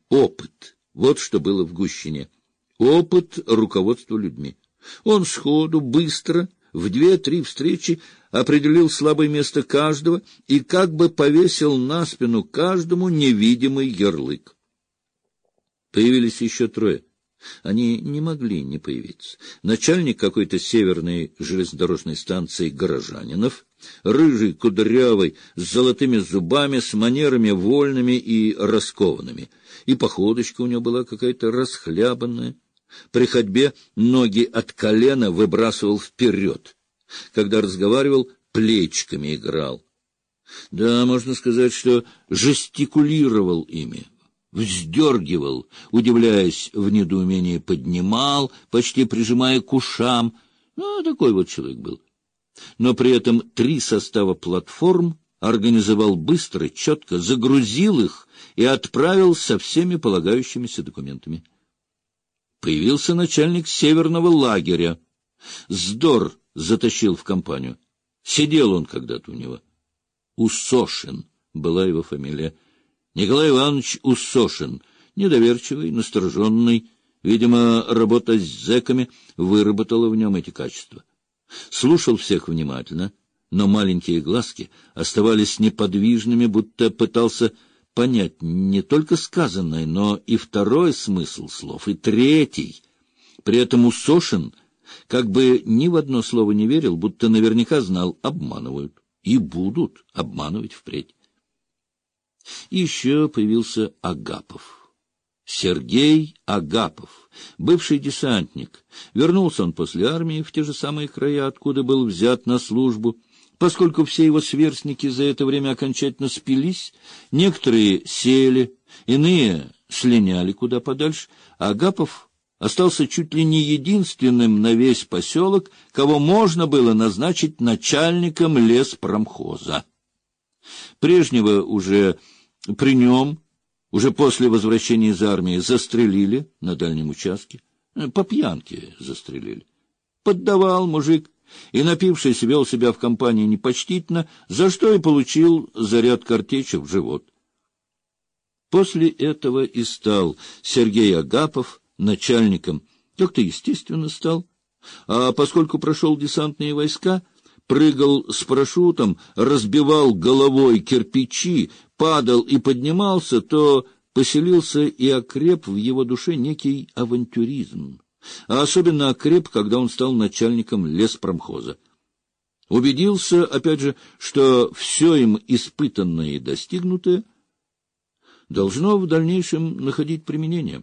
опыт. Вот что было в Гущине. Опыт руководства людьми. Он сходу, быстро, в 2-3 встречи определил слабое место каждого и как бы повесил на спину каждому невидимый ярлык. Появились еще 3. Они не могли не появиться. Начальник какой-то северной железнодорожной станции Горожанинов, рыжий, кудрявый, с золотыми зубами, с манерами вольными и раскованными. И походочка у него была какая-то расхлябанная. При ходьбе ноги от колена выбрасывал вперед. Когда разговаривал, плечиками играл. Да, можно сказать, что жестикулировал ими. Вздергивал, удивляясь в недоумении, поднимал, почти прижимая к ушам. Такой вот человек был. Но при этом 3 состава платформ организовал быстро, четко, загрузил их и отправил со всеми полагающимися документами. Появился начальник северного лагеря. Здор затащил в компанию. Сидел он когда-то у него. Усошин была его фамилия. Николай Иванович Усошин, недоверчивый, настороженный, видимо, работа с зэками выработала в нем эти качества. Слушал всех внимательно, но маленькие глазки оставались неподвижными, будто пытался понять не только сказанное, но и 2 смысл слов, и 3. При этом Усошин как бы ни в одно слово не верил, будто наверняка знал, обманывают и будут обманывать впредь. И еще появился Агапов. Сергей Агапов, бывший десантник. Вернулся он после армии в те же самые края, откуда был взят на службу. Поскольку все его сверстники за это время окончательно спились, некоторые сели, иные слиняли куда подальше, а Агапов остался чуть ли не единственным на весь поселок, кого можно было назначить начальником леспромхоза. Прежнего уже при нем, уже после возвращения из армии, застрелили на дальнем участке. По пьянке застрелили. Поддавал мужик и, напившись, вел себя в компании непочтительно, за что и получил заряд картечи в живот. После этого и стал Сергей Агапов начальником. Как-то естественно стал. А поскольку прошел десантные войска, прыгал с парашютом, разбивал головой кирпичи, падал и поднимался, то поселился и окреп в его душе некий авантюризм. А особенно окреп, когда он стал начальником леспромхоза. Убедился, опять же, что все им испытанное и достигнутое должно в дальнейшем находить применение.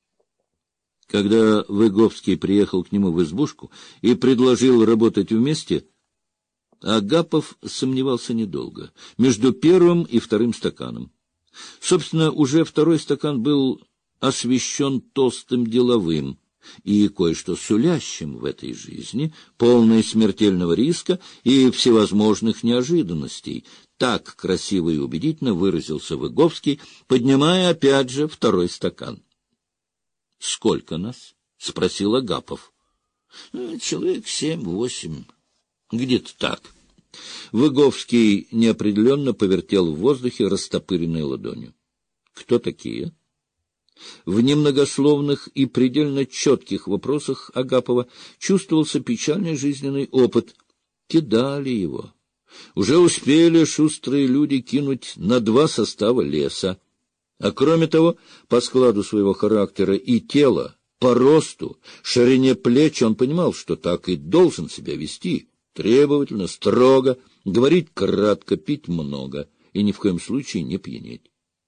Когда Выговский приехал к нему в избушку и предложил работать вместе, Агапов сомневался недолго, между 1 и 2 стаканом. Собственно, уже 2 стакан был освещен тостым деловым и кое-что сулящим в этой жизни, полной смертельного риска и всевозможных неожиданностей. Так красиво и убедительно выразился Выговский, поднимая опять же 2 стакан. — Сколько нас? — спросил Агапов. — Человек 7-8. Где-то так. Выговский неопределенно повертел в воздухе растопыренной ладонью. — Кто такие? В немногословных и предельно четких вопросах Агапова чувствовался печальный жизненный опыт. Кидали его. Уже успели шустрые люди кинуть на 2 состава леса. А кроме того, по складу своего характера и тела, по росту, ширине плеч он понимал, что так и должен себя вести, требовательно, строго, говорить кратко, пить много и ни в коем случае не пьянеть.